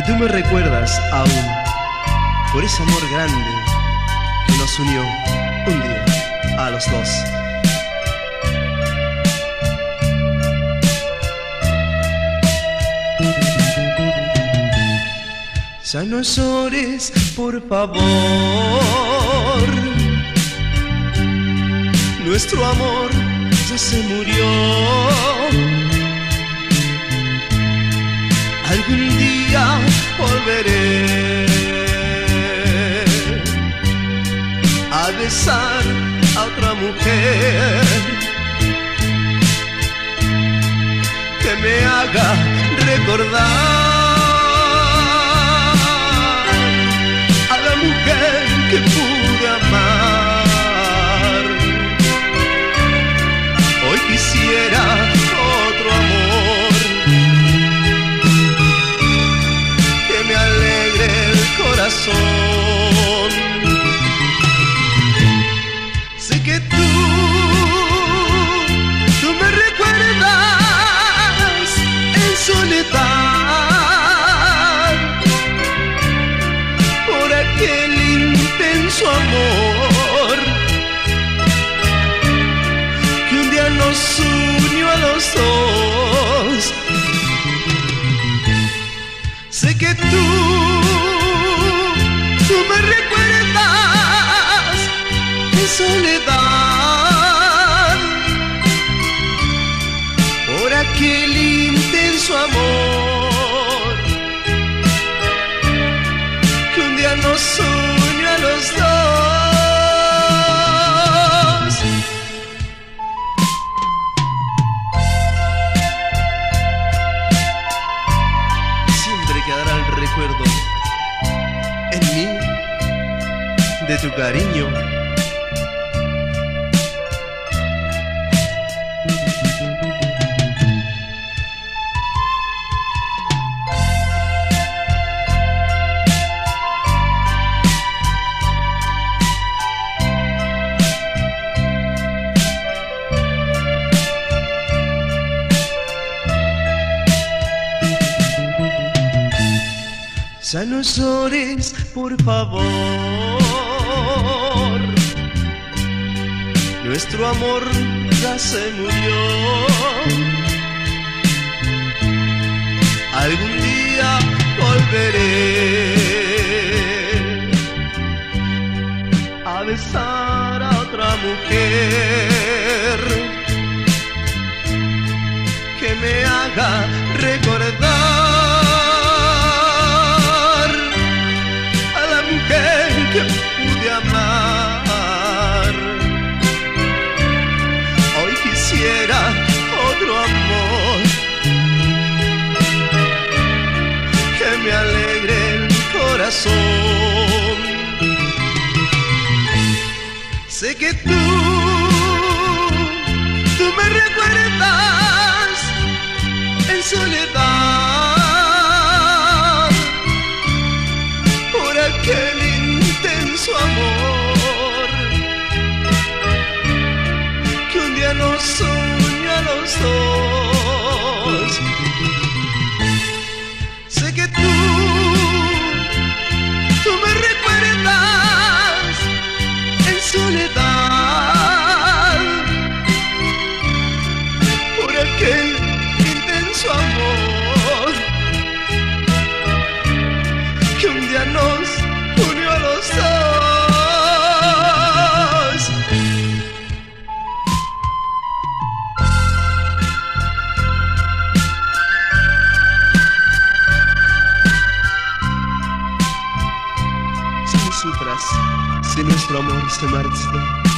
tú me recuerdas aún por ese amor grande que nos unió un día a los dos. Ya no llores, por favor, nuestro amor ya se murió. Algún día volveré a besar a otra mujer que me haga recordar que pude amar. Hoy quisiera otro amor que me alegre el corazón. Sé que tú me recuerdas en soledad por aquel su amor que un día nos unió a los dos. Sé que tú me recuerdas en soledad por aquel intenso amor que un día nos unió a los dos. Siempre quedará el recuerdo en mí de tu cariño. Ya no llores, por favor, nuestro amor ya se murió. Algún día volveré a besar a otra mujer que me haga recordar que pude amar. Hoy quisiera otro amor que me alegre el corazón. Sé que tú me recuerdas en soledad por aquel intenso amor que un día nos unió a los dos. Sé que tú me recuerdas en soledad por aquel intenso amor que un día nos unió a los dos. Si no sufras, si nuestro amor se marchita,